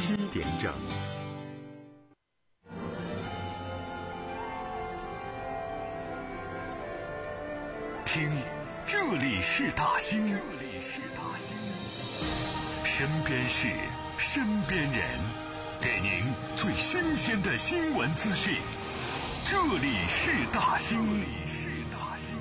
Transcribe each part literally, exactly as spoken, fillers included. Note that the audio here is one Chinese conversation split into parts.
七点整。听，这里是大兴，这里是大兴，身边事，身边人，给您最新鲜的新闻资讯。这里是大兴，这里是大兴。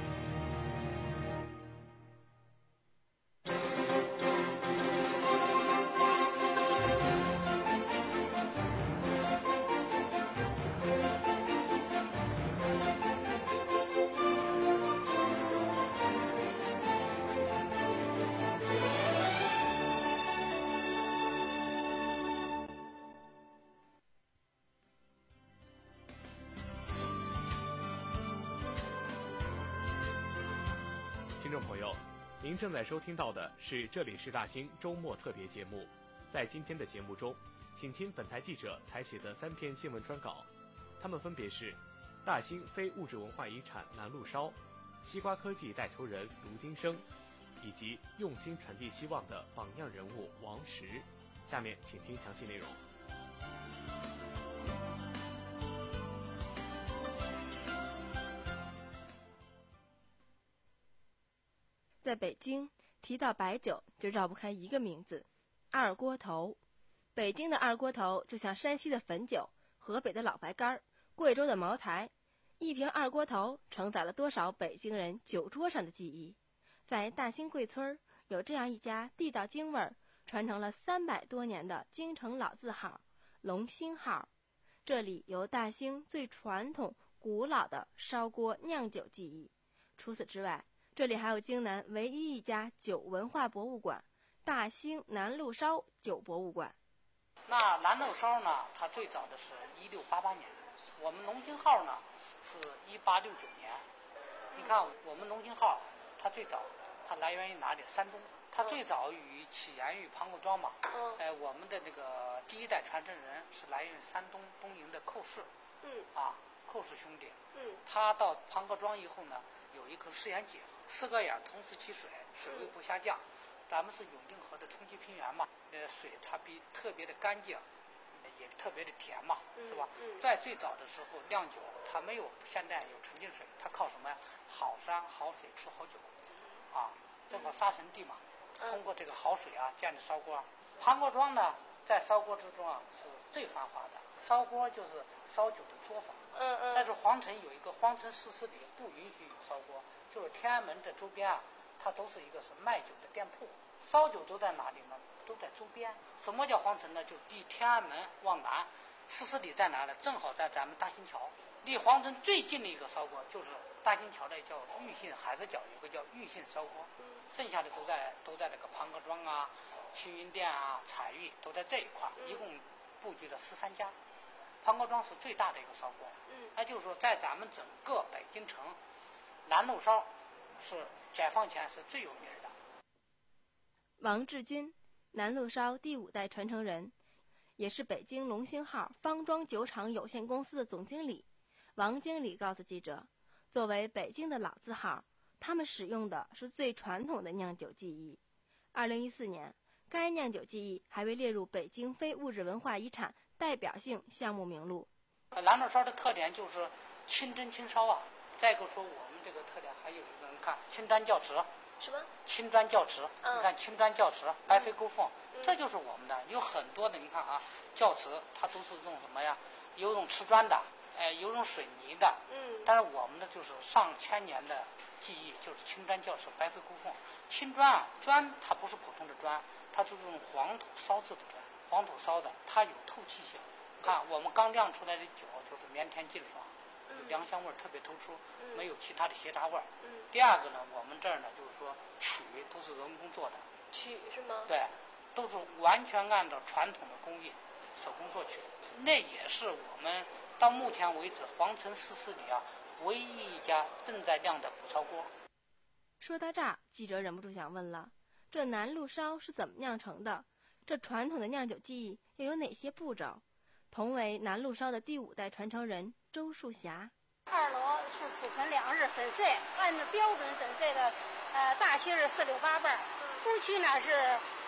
听众朋友，您正在收听到的是这里是大兴周末特别节目。在今天的节目中，请听本台记者采写的三篇新闻专稿，它们分别是大兴非物质文化遗产南路烧、西瓜科技带头人卢金生，以及用心传递希望的榜样人物王石。下面请听详细内容。 在北京，提到白酒就绕不开一个名字——二锅头。北京的二锅头就像山西的汾酒、河北的老白干、贵州的茅台。一瓶二锅头承载了多少北京人酒桌上的记忆。在大兴贵村有这样一家地道京味儿、传承了三百多年的京城老字号龙兴号。这里有大兴最传统古老的烧锅酿酒技艺。除此之外，这里还有京南唯一一家酒文化博物馆——大兴南路烧酒博物馆。 那南路烧呢，它最早的是一六八八年，我们龙兴号呢是一八六九年。你看我们龙兴号，它最早它来源于哪里？山东。它最早于起源于庞各庄嘛。嗯。哎，我们的那个第一代传承人是来源于山东东营的寇氏。嗯。啊，寇氏兄弟。嗯。他到庞各庄以后呢，有一口试验井，四个眼同时起水，水位不下降。咱们是永定河的冲积平原嘛，呃，水它比特别的干净，也特别的甜嘛，是吧？嗯嗯、在最早的时候酿酒，它没有现在有纯净水，它靠什么呀？好山好水出好酒，啊，正好沙尘地嘛。通过这个好水啊，建的烧锅。庞各庄呢，在烧锅之中啊是最繁华的。烧锅就是烧酒的作坊。嗯嗯。但是皇城有一个皇城十四里不允许有烧锅，就是天安门这周边啊，它都是一个是卖酒的店铺。烧酒都在哪里呢？都在周边。什么叫皇城呢？就离天安门往南十四里在哪呢？正好在咱们大兴桥。离皇城最近的一个烧锅就是大兴桥的叫玉信海子角，有个叫玉信烧锅。剩下的都在都在那个庞各庄啊、青云店啊、彩玉都在这一块，一共布局了十三家。庞各庄是最大的一个烧锅。嗯，那就是说，在咱们整个北京城，南路烧是解放前是最有名的。 王志军，南路烧第五代传承人，也是北京龙兴号方庄酒厂有限公司的总经理。王经理告诉记者，作为北京的老字号，他们使用的是最传统的酿酒技艺。二零一四年，该酿酒技艺还被列入北京非物质文化遗产代表性项目名录。 南路烧的特点就是清蒸清烧啊。再一个说，我们这个特点还有一个，你看青砖教瓷。 什么？ 青砖教瓷。嗯、你看青砖教瓷，白飞勾凤，嗯、这就是我们的。有很多的，你看啊，教瓷它都是用什么呀？有用瓷砖的，哎，有用水泥的。嗯。但是我们的就是上千年的技艺，就是青砖教瓷，白飞勾凤。青砖啊，砖它不是普通的砖，它就是用黄土烧制的砖，黄土烧的，它有透气性。看我们刚酿出来的酒就是绵甜劲爽。良香味特别突出，没有其他的邪杂味。嗯、第二个呢，我们这儿呢就是说曲都是人工做的。 曲是吗？ 对，都是完全按照传统的工艺手工做曲。那也是我们到目前为止皇城十四里啊唯一一家正在酿的古烧锅。 说到这儿，记者忍不住想问了：这南路烧是怎么酿成的？这传统的酿酒技艺又有哪些步骤？同为南路烧的第五代传承人周树霞。 二楼是储存粮食粉碎，按照标准粉碎的，呃，大芯儿四六八瓣，夫妻呢是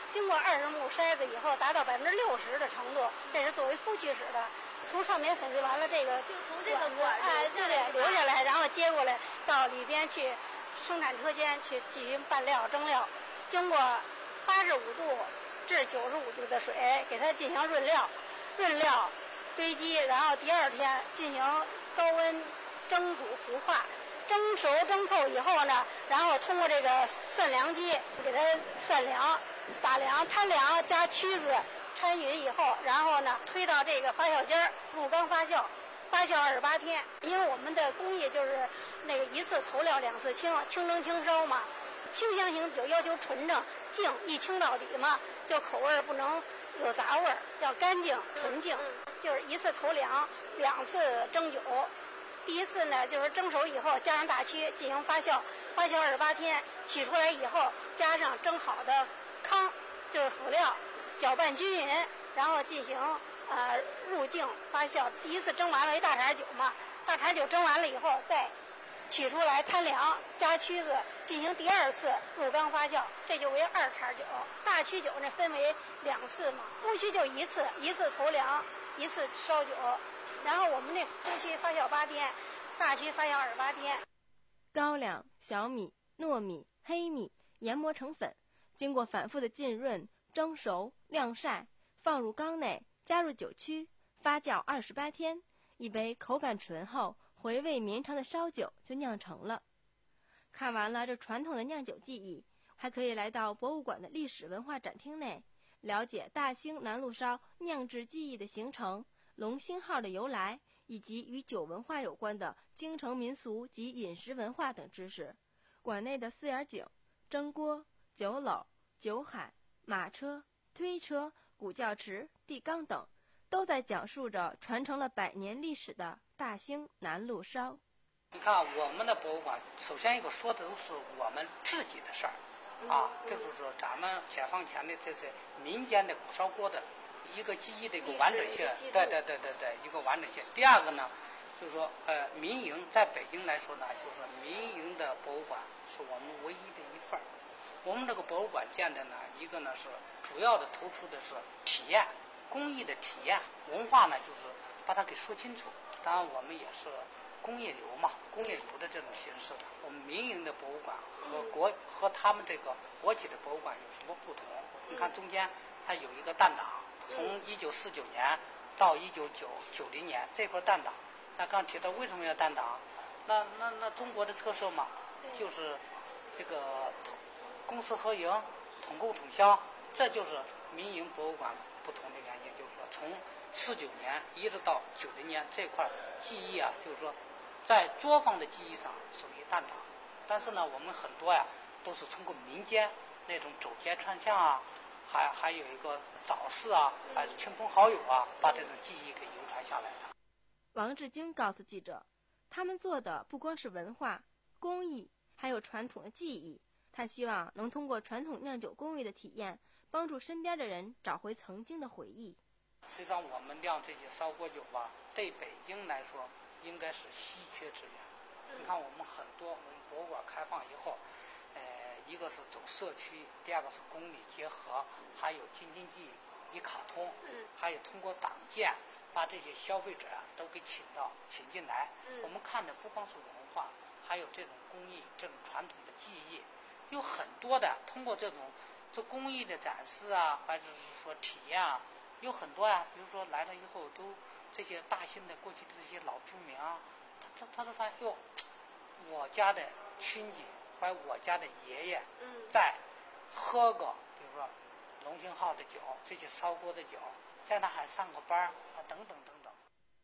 经过二十目筛子以后，达到百分之六十的程度，这是作为夫妻使的。从上面粉碎完了，这个就从这个管哎，对对，留下来，然后接过来到里边去生产车间去进行拌料蒸料，经过八十五度至九十五度的水给它进行润料，润料堆积，然后第二天进行高温蒸煮糊化，蒸熟蒸透以后呢，然后通过这个散凉机给它散凉、打凉、摊凉加曲子掺匀以后，然后呢推到这个发酵间入缸发酵，发酵二十八天。因为我们的工艺就是那个一次投料两次清，清蒸清烧嘛。清香型酒要求纯正净，一清到底嘛，就口味不能有杂味儿，要干净纯净。就是一次投凉，两次蒸酒。第一次呢，就是蒸熟以后加上大曲进行发酵，发酵二十八天，取出来以后加上蒸好的糠，就是辅料，搅拌均匀，然后进行呃入境发酵。第一次蒸完了一大碴酒嘛，大碴酒蒸完了以后再取出来摊凉，加曲子进行第二次入缸发酵，这就为二茬酒。大曲酒呢分为两次嘛，夫曲就一次，一次投凉，一次烧酒。然后我们这夫曲发酵八天，大曲发酵二十八天。 高粱、小米、糯米、黑米研磨成粉，经过反复的浸润、蒸熟、晾晒，放入缸内，加入酒曲，发酵二十八天，一杯口感醇厚、回味绵长的烧酒就酿成了。看完了这传统的酿酒技艺，还可以来到博物馆的历史文化展厅内，了解大兴南路烧酿制技艺的形成、龙兴号的由来，以及与酒文化有关的京城民俗及饮食文化等知识。馆内的四眼井、蒸锅、酒篓、酒海、马车、推车、古教池、地缸等，都在讲述着传承了百年历史的大兴南路烧。 你看我们的博物馆，首先一个说的都是我们自己的事儿，啊，就是说咱们解放前的这些民间的古烧锅的一个记忆的一个完整性，对对对对对，一个完整性。第二个呢，就是说呃，民营在北京来说呢，就是民营的博物馆是我们唯一的一份儿。我们这个博物馆建的呢，一个呢是主要的突出的是体验，工艺的体验，文化呢就是把它给说清楚。当然我们也是工业游嘛，工业游的这种形式的。我们民营的博物馆和国和他们这个国企的博物馆有什么不同？你看中间它有一个弹档，从一九四九年到一九九九零年这块弹档。那刚提到为什么要弹档？那那那中国的特色嘛，就是这个公私合营、统购统销，这就是民营博物馆不同的原因。就是说，从四九年一直到九零年这块记忆啊，就是说，在作坊的记忆上属于弹档，但是呢，我们很多呀都是通过民间那种走街串巷啊，还还有一个早市啊，还是亲朋好友啊，把这种记忆给流传下来的。 王志军告诉记者，他们做的不光是文化、工艺，还有传统的技艺。他希望能通过传统酿酒工艺的体验，帮助身边的人找回曾经的回忆。 实际上，我们酿这些烧锅酒吧，对北京来说应该是稀缺资源。你看，我们很多我们博物馆开放以后，呃，一个是走社区，第二个是公理结合，还有京津冀一卡通，还有通过党建把这些消费者啊都给请到请进来。我们看的不光是文化，还有这种工艺、这种传统的技艺，有很多的通过这种这工艺的展示啊，或者是说体验啊，有很多啊。比如说来了以后，都这些大兴的过去的这些老居民啊，他他他都发现哟，我家的亲戚或者我家的爷爷在喝个，比如说龙兴号的酒，这些烧锅的酒，在那还上过班啊，等等等等。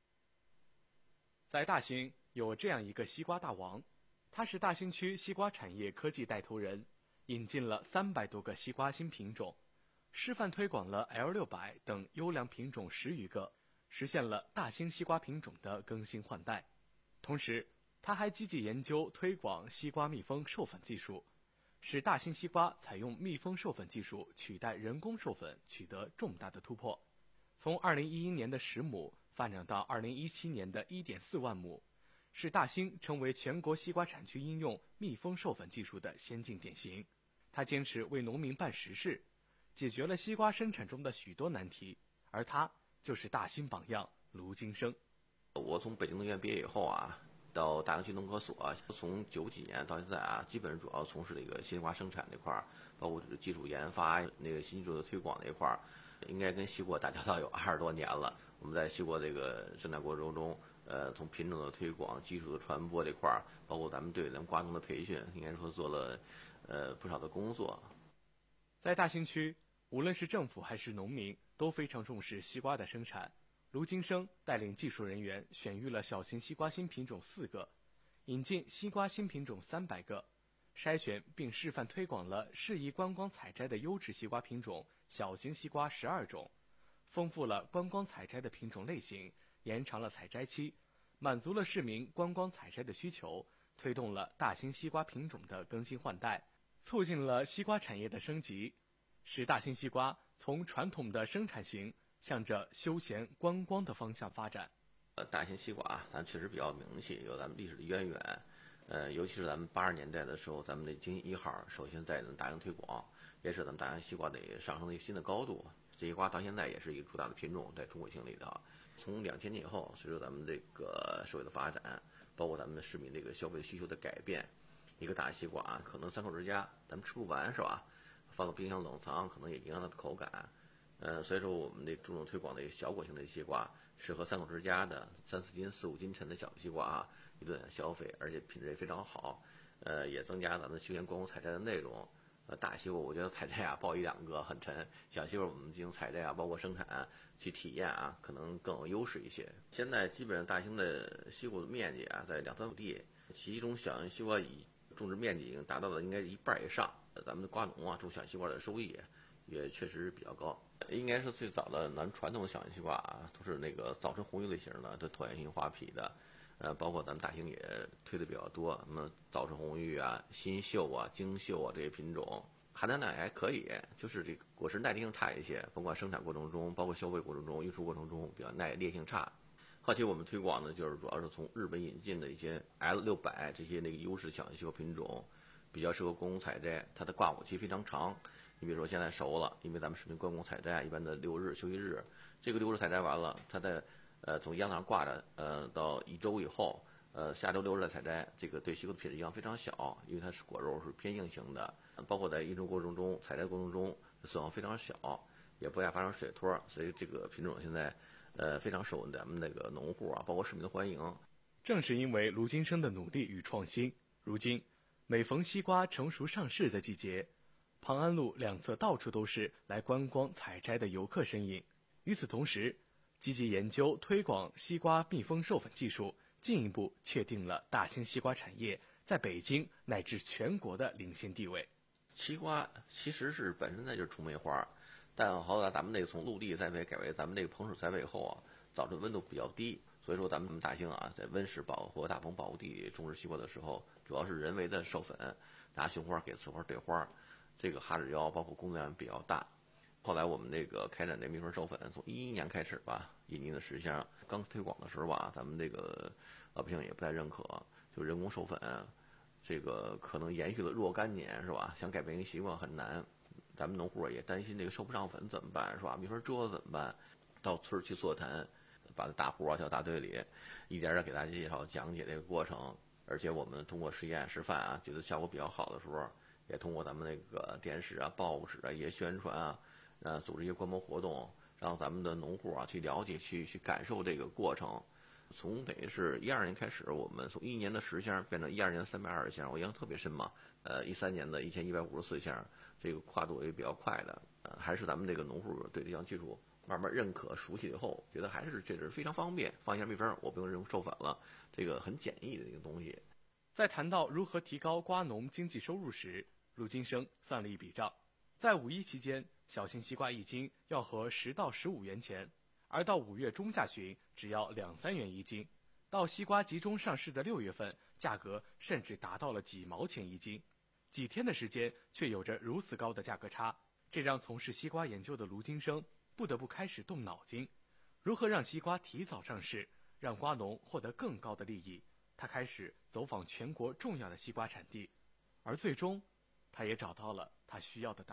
在大兴有这样一个西瓜大王，他是大兴区西瓜产业科技带头人，引进了三百多个西瓜新品种，示范推广了 L 六百 等优良品种十余个，实现了大兴西瓜品种的更新换代。同时，他还积极研究推广西瓜密封授粉技术，使大兴西瓜采用密封授粉技术取代人工授粉取得重大的突破。从二零一一年的十亩发展到二零一七年的 一点四万亩，使大兴成为全国西瓜产区应用密封授粉技术的先进典型。他坚持为农民办实事， 解决了西瓜生产中的许多难题，而他就是大兴榜样卢金生。 我从北京农学院毕业以后啊，到大兴区农科所，从九几年到现在啊，基本主要从事这个西瓜生产这块儿，包括技术研发、那个新技术的推广那一块儿，应该跟西瓜打交道有二十多年了。我们在西瓜这个生产过程中，呃，从品种的推广、技术的传播这块儿，包括咱们对咱们瓜农的培训，应该说做了呃不少的工作。 在大兴区，无论是政府还是农民，都非常重视西瓜的生产。卢金生带领技术人员选育了小型西瓜新品种四个，引进西瓜新品种三百个，筛选并示范推广了适宜观光采摘的优质西瓜品种小型西瓜十二种，丰富了观光采摘的品种类型，延长了采摘期，满足了市民观光采摘的需求，推动了大兴西瓜品种的更新换代，促进了西瓜产业的升级，使大兴西瓜从传统的生产型向着休闲观光的方向发展。 呃，大兴西瓜咱确实比较有名气，有咱们历史的渊源。呃，尤其是咱们八十年代的时候，咱们的京一号首先在大兴推广，也是咱们大兴西瓜的上升了一个新的高度。这西瓜到现在也是一个主打的品种，在中国性里头。从两千年以后，随着咱们这个社会的发展，包括咱们市民这个消费需求的改变，一个大西瓜可能三口之家咱们吃不完是吧？放到冰箱冷藏，可能也影响它的口感。呃，所以说我们这注重推广的小果型的西瓜，适合三口之家的三四斤、四五斤沉的小西瓜啊，一顿消费，而且品质也非常好。呃，也增加咱们休闲观光采摘的内容。呃，大西瓜我觉得采摘啊抱一两个很沉，小西瓜我们进行采摘啊，包括生产去体验啊，可能更有优势一些。现在基本上大兴的西瓜的面积啊在两三亩地，其中小型西瓜以种植面积已经达到了应该一半以上。咱们的瓜农啊种小西瓜的收益也确实比较高。应该是最早的咱们传统的小型西瓜啊，都是那个早春红玉类型的，都椭圆形花皮的。呃，包括咱们大兴也推的比较多，什么早春红玉啊、新秀啊、精秀啊这些品种，含糖量还可以，就是这个果实耐力性差一些，甭管生产过程中，包括消费过程中、运输过程中比较耐裂性差。后期我们推广呢，就是主要是从日本引进的一些 L 六百这些那个优势小型西瓜品种，比较适合观光采摘，它的挂果期非常长。你比如说现在熟了，因为咱们市民观光采摘一般的六日休息日，这个六日采摘完了，它在呃从秧上挂着呃到一周以后，呃下周六日再采摘，这个对西瓜的品质影响非常小，因为它是果肉是偏硬型的，包括在运输过程中、采摘过程中损耗非常小，也不爱发生水托，所以这个品种现在呃非常受咱们那个农户啊，包括市民的欢迎。 正是因为卢金生的努力与创新，如今每逢西瓜成熟上市的季节，庞安路两侧到处都是来观光采摘的游客身影。与此同时，积极研究推广西瓜密封授粉技术，进一步确定了大兴西瓜产业在北京乃至全国的领先地位。 西瓜其实是本身它就是出梅花，但后来咱们这个从陆地栽培改为咱们这个棚室栽培以后啊，早晨温度比较低，所以说咱们大兴啊在温室保护、大棚保护地种植西瓜的时候，主要是人为的授粉，拿雄花给雌花对花。这个哈指标包括工作量比较大。后来我们这个开展这蜜蜂授粉，从一一年开始吧，引进的实项刚推广的时候吧，咱们这个老百姓也不太认可，就人工授粉，这个可能延续了若干年是吧？想改变一个习惯很难，咱们农户也担心这个授不上粉怎么办是吧？蜜蜂蛰怎么办？到村儿去座谈，把大户啊叫大队里，一点点给大家介绍讲解这个过程，而且我们通过实验示范啊，觉得效果比较好的时候。也通过咱们那个电视啊、报纸啊一些宣传啊，呃，组织一些观摩活动，让咱们的农户啊去了解、去去感受这个过程。从等于是一二年开始，我们从一年的十箱变成一二年的三百二十箱，我印象特别深嘛。呃，一三年的一千一百五十四箱，这个跨度也比较快的。呃，还是咱们这个农户对这项技术慢慢认可、熟悉以后，觉得还是确实非常方便。放一下蜜蜂，我不用人工授粉了，这个很简易的一个东西。 在谈到如何提高瓜农经济收入时，卢金生算了一笔账，在五一期间，小型西瓜一斤要合十到十五元钱，而到五月中下旬只要两三元一斤，到西瓜集中上市的六月份，价格甚至达到了几毛钱一斤。几天的时间却有着如此高的价格差，这让从事西瓜研究的卢金生不得不开始动脑筋，如何让西瓜提早上市，让瓜农获得更高的利益。他开始走访全国重要的西瓜产地，而最终他也找到了他需要的答案。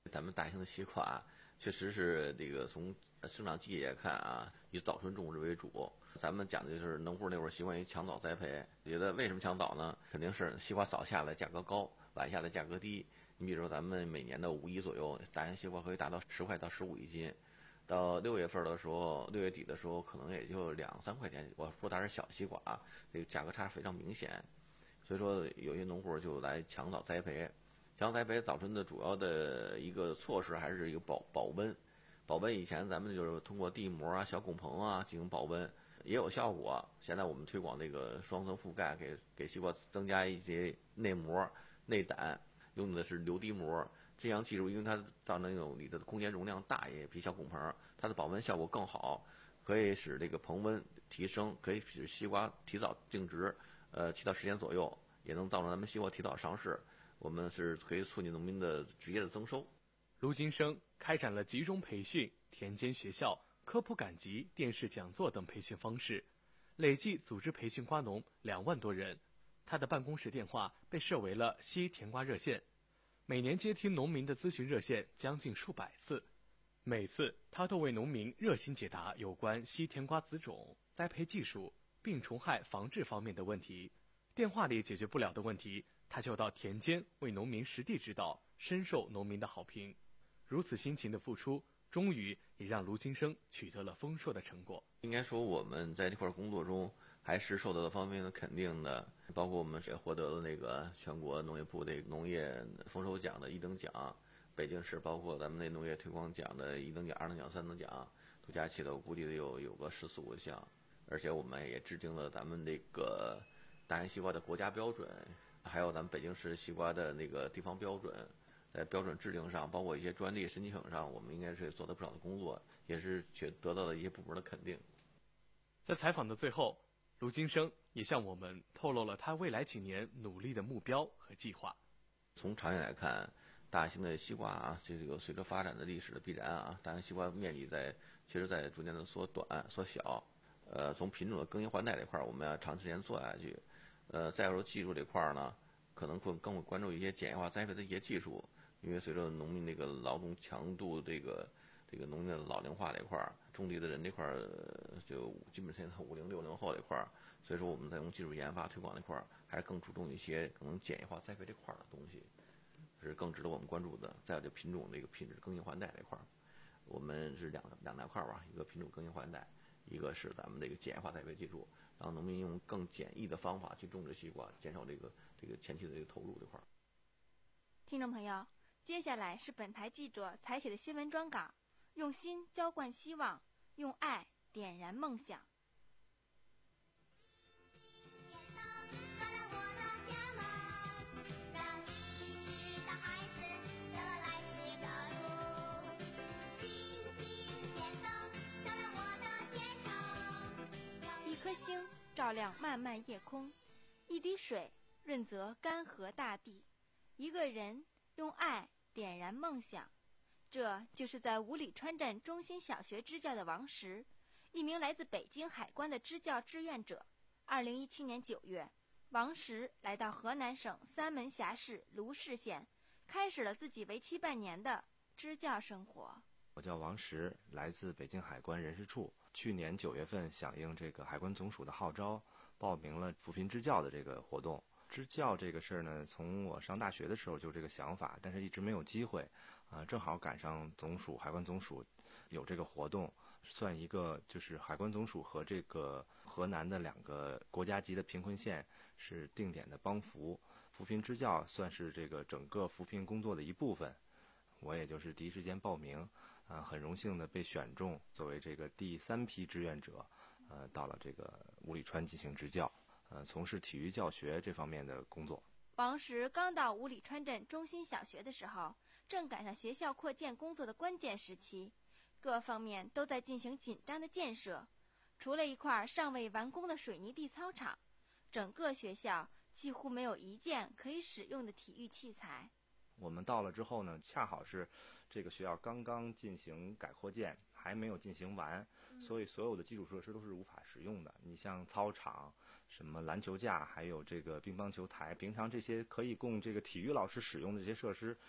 咱们大兴的西瓜啊，确实是这个从生长季节看啊，以早春种植为主。咱们讲的就是农户那会儿习惯于抢早栽培，觉得为什么抢早呢？肯定是西瓜早下来价格高，晚下来价格低。你比如说咱们每年的五一左右，大兴西瓜可以达到十块到十五一斤，到六月份的时候，六月底的时候可能也就两三块钱。我说的是小西瓜啊，这个价格差非常明显。所以说有些农户就来抢早栽培。抢早栽培早春的主要的一个措施还是一个保保温。保温以前咱们就是通过地膜啊、小拱棚啊进行保温，也有效果。现在我们推广这个双层覆盖，给给西瓜增加一些内膜、内胆，用的是流滴膜。这样技术，因为它造那种里的空间容量大，也比小拱棚，它的保温效果更好，可以使这个棚温提升，可以使西瓜提早净植，呃，起到十天左右，也能造成咱们西瓜提早上市。我们是可以促进农民的职业的增收。 卢金生开展了集中培训、田间学校、科普赶集、电视讲座等培训方式，累计组织培训瓜农两万多人。他的办公室电话被设为了西甜瓜热线，每年接听农民的咨询热线将近数百次，每次他都为农民热心解答有关西甜瓜子种、栽培技术、病虫害防治方面的问题。电话里解决不了的问题，他就到田间为农民实地指导，深受农民的好评。如此辛勤的付出，终于也让卢金生取得了丰硕的成果。 应该说我们在这块工作中还是受到了方面的肯定的，包括我们也获得了那个全国农业部的农业丰收奖的一等奖，北京市包括咱们那农业推广奖的一等奖、二等奖、三等奖，都加起来我估计得有有个十四五项。而且我们也制定了咱们那个大兴西瓜的国家标准，还有咱们北京市西瓜的那个地方标准。在标准制定上，包括一些专利申请上，我们应该是做了不少的工作，也是却得到了一些部门的肯定。 在采访的最后，卢金生也向我们透露了他未来几年努力的目标和计划。 从长远来看，大兴的西瓜啊，这个随着发展的历史的必然啊，大兴西瓜面积在确实在逐渐的缩短、缩小。呃，从品种的更新换代这块，我们要长时间做下去。呃，再说技术这块呢，可能会更会关注一些简易化栽培的一些技术。因为随着农民这个劳动强度，这个这个农民的老龄化这块儿，种地的人这块儿就基本现在五零六零后这块儿，所以说我们在用技术研发推广这块儿，还是更注重一些可能简易化栽培这块儿的东西，是更值得我们关注的。再有就品种这个品质更新换代这块儿，我们是两两大块儿吧，一个品种更新换代，一个是咱们这个简易化栽培技术，让农民用更简易的方法去种植西瓜，减少这个这个前期的这个投入这块儿。 听众朋友，接下来是本台记者采写的新闻专稿，用心浇灌希望，用爱点燃梦想。一颗星照亮漫漫夜空，一滴水润泽干涸大地，一个人用爱点燃梦想。这就是在五里川镇中心小学支教的王石，一名来自北京海关的支教志愿者。二零一七年九月，王石来到河南省三门峡市卢氏县，开始了自己为期半年的支教生活。 我叫王石，来自北京海关人事处。去年九月份响应这个海关总署的号召，报名了扶贫支教的这个活动。支教这个事儿呢，从我上大学的时候就这个想法，但是一直没有机会啊、呃，正好赶上总署海关总署有这个活动，算一个就是海关总署和这个河南的两个国家级的贫困县是定点的帮扶，扶贫支教算是这个整个扶贫工作的一部分。我也就是第一时间报名，啊、呃，很荣幸的被选中作为这个第三批志愿者，呃，到了这个五里川进行支教。呃，从事体育教学这方面的工作。 王石刚到五里川镇中心小学的时候，正赶上学校扩建工作的关键时期，各方面都在进行紧张的建设。除了一块尚未完工的水泥地操场，整个学校几乎没有一件可以使用的体育器材。 我们到了之后呢，恰好是这个学校刚刚进行改扩建，还没有进行完，所以所有的基础设施都是无法使用的。你像操场、什么篮球架，还有这个乒乓球台，平常这些可以供这个体育老师使用的这些设施，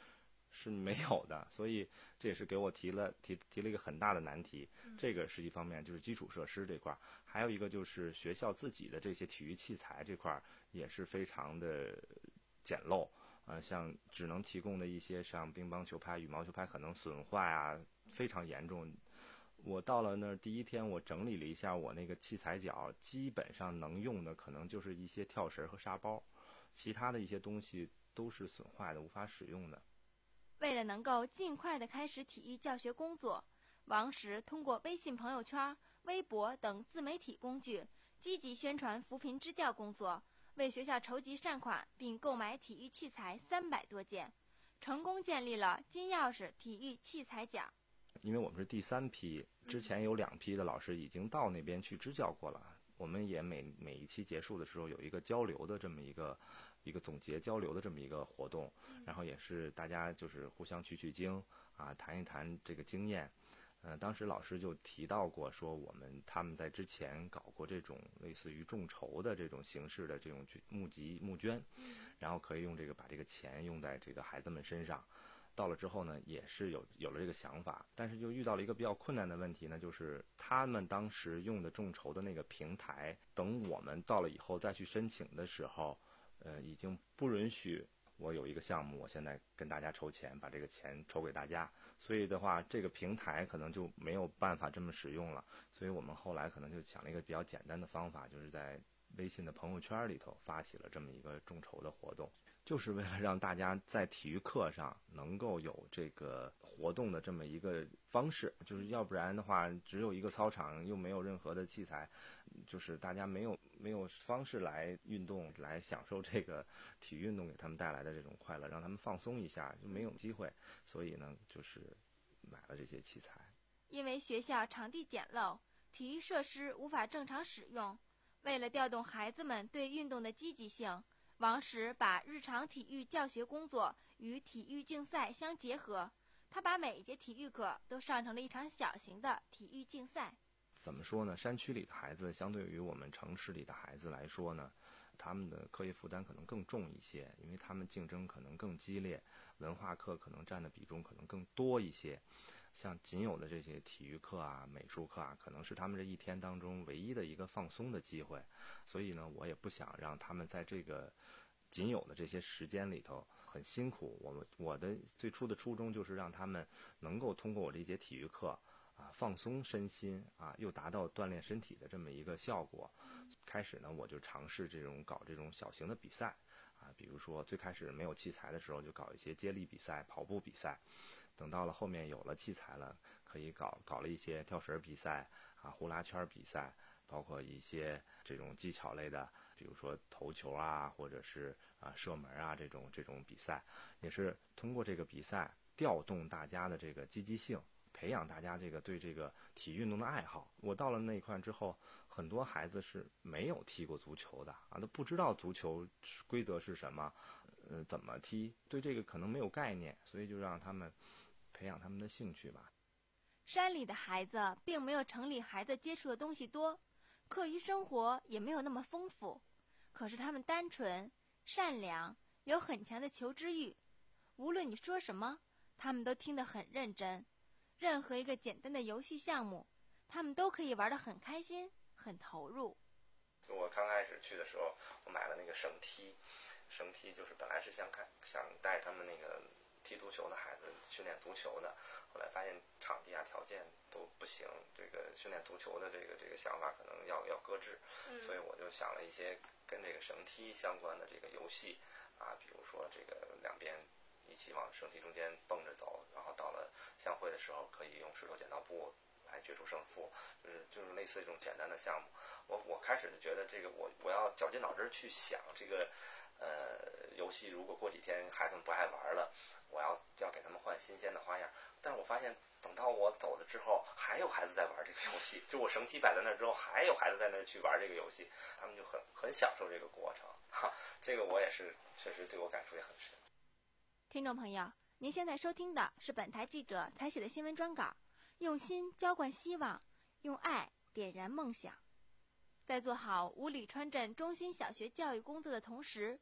是没有的，所以这也是给我提了提提了一个很大的难题。这个是一方面，就是基础设施这块，还有一个就是学校自己的这些体育器材这块也是非常的简陋。呃，像只能提供的一些像乒乓球拍、羽毛球拍可能损坏啊，非常严重。我到了那儿第一天，我整理了一下我那个器材角，基本上能用的可能就是一些跳绳和沙包，其他的一些东西都是损坏的，无法使用的。 为了能够尽快地开始体育教学工作，王石通过微信朋友圈、微博等自媒体工具，积极宣传扶贫支教工作，为学校筹集善款，并购买体育器材三百多件，成功建立了金钥匙体育器材奖。 因为我们是第三批，之前有两批的老师已经到那边去支教过了。我们也每每一期结束的时候有一个交流的这么一个一个总结交流的这么一个活动，然后也是大家就是互相取取经啊，谈一谈这个经验。呃，当时老师就提到过说，我们他们在之前搞过这种类似于众筹的这种形式的这种募集募捐，然后可以用这个把这个钱用在这个孩子们身上。到了之后呢，也是有有了这个想法，但是就遇到了一个比较困难的问题呢，就是他们当时用的众筹的那个平台，等我们到了以后再去申请的时候，呃，已经不允许我有一个项目，我现在跟大家筹钱，把这个钱筹给大家，所以的话，这个平台可能就没有办法这么使用了。所以我们后来可能就想了一个比较简单的方法，就是在微信的朋友圈里头发起了这么一个众筹的活动，就是为了让大家在体育课上能够有这个活动的这么一个方式，就是要不然的话，只有一个操场又没有任何的器材，就是大家没有没有方式来运动，来享受这个体育运动给他们带来的这种快乐，让他们放松一下，就没有机会。所以呢，就是买了这些器材。 因为学校场地简陋，体育设施无法正常使用，为了调动孩子们对运动的积极性，王石把日常体育教学工作与体育竞赛相结合，他把每一节体育课都上成了一场小型的体育竞赛。 怎么说呢？山区里的孩子相对于我们城市里的孩子来说呢，他们的课业负担可能更重一些，因为他们竞争可能更激烈，文化课可能占的比重可能更多一些。像仅有的这些体育课啊、美术课啊，可能是他们这一天当中唯一的一个放松的机会。所以呢，我也不想让他们在这个仅有的这些时间里头很辛苦。我我的最初的初衷就是让他们能够通过我这节体育课啊，放松身心啊，又达到锻炼身体的这么一个效果。开始呢，我就尝试这种搞这种小型的比赛啊，比如说最开始没有器材的时候，就搞一些接力比赛、跑步比赛。等到了后面有了器材了，可以搞搞了一些跳绳比赛啊、呼啦圈比赛，包括一些这种技巧类的，比如说投球啊，或者是啊射门啊这种这种比赛，也是通过这个比赛调动大家的这个积极性。培养大家这个对这个体育运动的爱好。我到了那一块之后，很多孩子是没有踢过足球的啊，都不知道足球规则是什么，呃，怎么踢，对这个可能没有概念，所以就让他们培养他们的兴趣吧。 山里的孩子并没有城里孩子接触的东西多，课余生活也没有那么丰富，可是他们单纯、善良，有很强的求知欲。无论你说什么，他们都听得很认真。任何一个简单的游戏项目，他们都可以玩得很开心、很投入。 我刚开始去的时候，我买了那个绳梯，绳梯就是本来是想看想带他们那个踢足球的孩子训练足球的，后来发现场地啊条件都不行，这个训练足球的这个这个想法可能要要搁置，嗯、所以我就想了一些跟这个绳梯相关的这个游戏啊，比如说这个两边一起往绳梯中间蹦着走，然后到了相会的时候可以用石头剪刀布来决出胜负，就是就是类似这种简单的项目。我我开始觉得这个我我要绞尽脑汁去想这个呃游戏，如果过几天孩子们不爱玩了，我要要给他们换新鲜的花样。但是我发现等到我走了之后，还有孩子在玩这个游戏，就我绳梯摆在那儿之后，还有孩子在那儿去玩这个游戏，他们就很很享受这个过程。哈，这个我也是确实对我感触也很深。 听众朋友，您现在收听的是本台记者采写的新闻专稿，用心浇灌希望，用爱点燃梦想。在做好五里川镇中心小学教育工作的同时，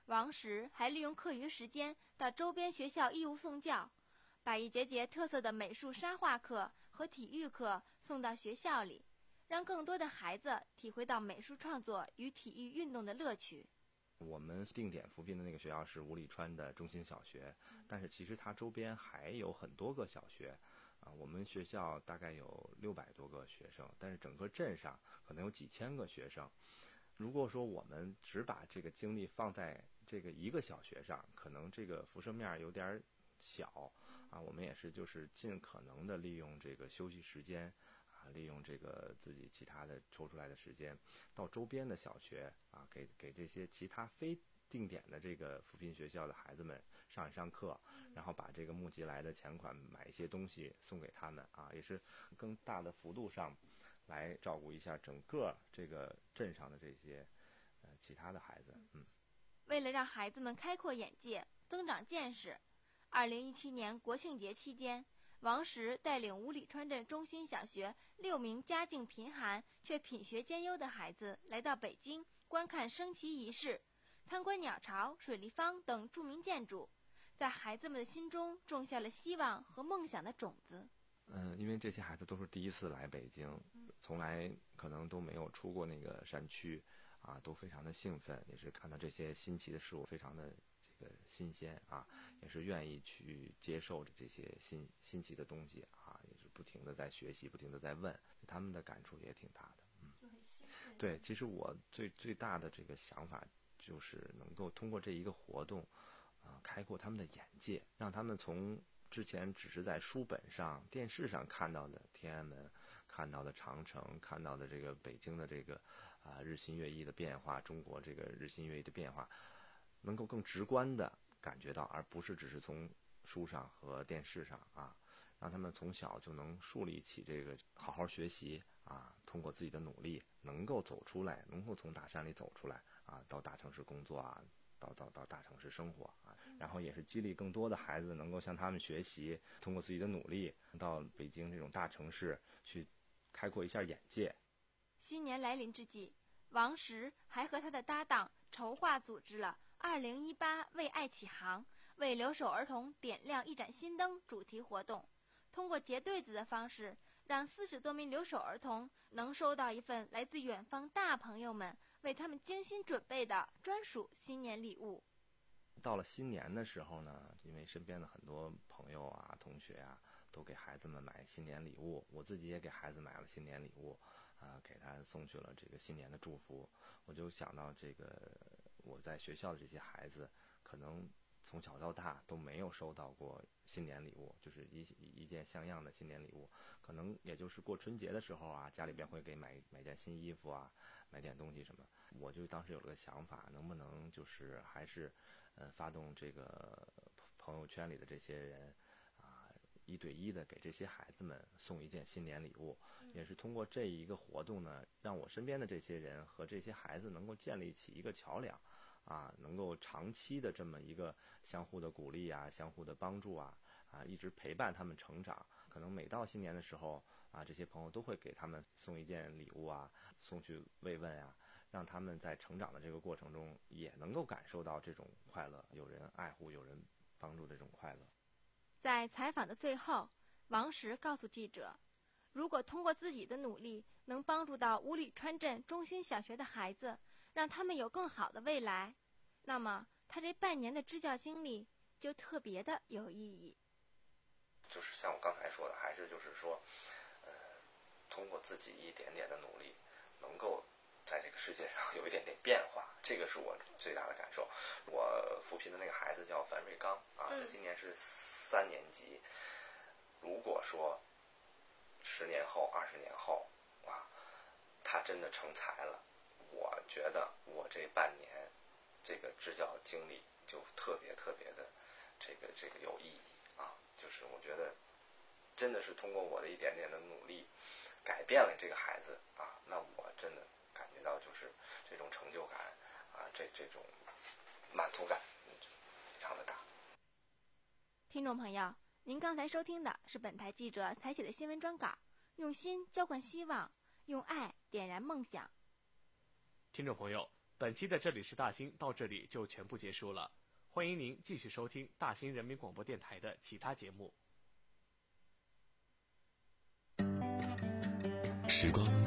王石还利用课余时间到周边学校义务送教，把一节节特色的美术沙画课和体育课送到学校里，让更多的孩子体会到美术创作与体育运动的乐趣。 我们定点扶贫的那个学校是五里川的中心小学，但是其实它周边还有很多个小学啊。我们学校大概有六百多个学生，但是整个镇上可能有几千个学生。如果说我们只把这个精力放在这个一个小学上，可能这个辐射面有点小啊。我们也是就是尽可能的利用这个休息时间啊，利用这个自己其他的抽出来的时间，到周边的小学啊，给给这些其他非定点的这个扶贫学校的孩子们上一上课，然后把这个募集来的钱款买一些东西送给他们啊，也是更大的幅度上来照顾一下整个这个镇上的这些呃其他的孩子。嗯， 为了让孩子们开阔眼界、增长见识，二零一七年国庆节期间，王石带领五里川镇中心小学六名家境贫寒却品学兼优的孩子来到北京观看升旗仪式，参观鸟巢、水立方等著名建筑，在孩子们的心中种下了希望和梦想的种子。 嗯，因为这些孩子都是第一次来北京，从来可能都没有出过那个山区啊，都非常的兴奋，也是看到这些新奇的事物非常的这个新鲜啊，也是愿意去接受这些新新奇的东西啊，也是不停的在学习，不停的在问，他们的感触也挺大的。嗯，对，其实我最最大的这个想法就是能够通过这一个活动啊，开阔他们的眼界，让他们从之前只是在书本上、电视上看到的天安门、看到的长城、看到的这个北京的这个啊日新月异的变化，中国这个日新月异的变化，能够更直观的感觉到，而不是只是从书上和电视上啊，让他们从小就能树立起这个好好学习啊，通过自己的努力能够走出来，能够从大山里走出来啊，到大城市工作啊。到到到大城市生活啊，然后也是激励更多的孩子能够向他们学习，通过自己的努力到北京这种大城市去开阔一下眼界。 新年来临之际，王石还和他的搭档筹划组织了二零一八为爱启航，为留守儿童点亮一盏新灯主题活动，通过结对子的方式，让四十多名留守儿童能收到一份来自远方大朋友们为他们精心准备的专属新年礼物。 到了新年的时候呢，因为身边的很多朋友啊、同学啊，都给孩子们买新年礼物，我自己也给孩子买了新年礼物，啊、呃，给他送去了这个新年的祝福。我就想到这个我在学校的这些孩子，可能从小到大都没有收到过新年礼物，就是一一件像样的新年礼物，可能也就是过春节的时候啊，家里边会给买买件新衣服啊，买点东西什么。我就当时有了个想法，能不能就是还是呃发动这个朋友圈里的这些人啊，一对一的给这些孩子们送一件新年礼物，也是通过这一个活动呢，让我身边的这些人和这些孩子能够建立起一个桥梁。啊，能够长期的这么一个相互的鼓励啊，相互的帮助啊，啊，一直陪伴他们成长。可能每到新年的时候啊，这些朋友都会给他们送一件礼物啊，送去慰问啊，让他们在成长的这个过程中也能够感受到这种快乐，有人爱护，有人帮助这种快乐。 在采访的最后，王石告诉记者，如果通过自己的努力能帮助到五里川镇中心小学的孩子，让他们有更好的未来，那么他这半年的支教经历就特别的有意义。 就是像我刚才说的，还是就是说呃，通过自己一点点的努力，能够在这个世界上有一点点变化，这个是我最大的感受。我扶贫的那个孩子叫樊瑞刚啊，他今年是三年级。如果说十年后、二十年后啊，他真的成才了，我觉得我这半年这个支教经历就特别特别的这个这个有意义啊！就是我觉得真的是通过我的一点点的努力，改变了这个孩子啊，那我真的感觉到就是这种成就感啊，这这种满足感非常的大。 听众朋友，您刚才收听的是本台记者采写的新闻专稿，用心浇灌希望，用爱点燃梦想。 听众朋友， 本期的这里是大兴到这里就全部结束了，欢迎您继续收听大兴人民广播电台的其他节目。 时光